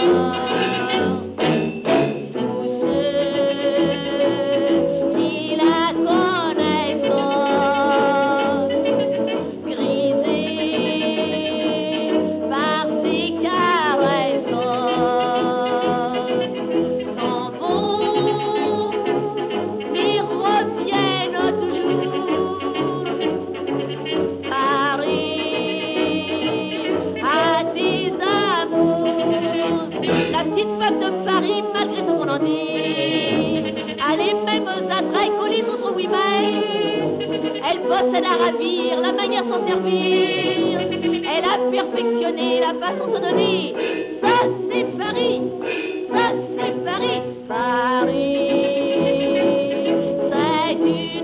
La petite femme de Paris, malgré ce qu'on en dit, a les mêmes attraits que les autres, oui, mais elle possède à ravir, la manière de s'en servir. Elle a perfectionné la façon de donner. Ça, c'est Paris, ça, c'est Paris, Paris, c'est une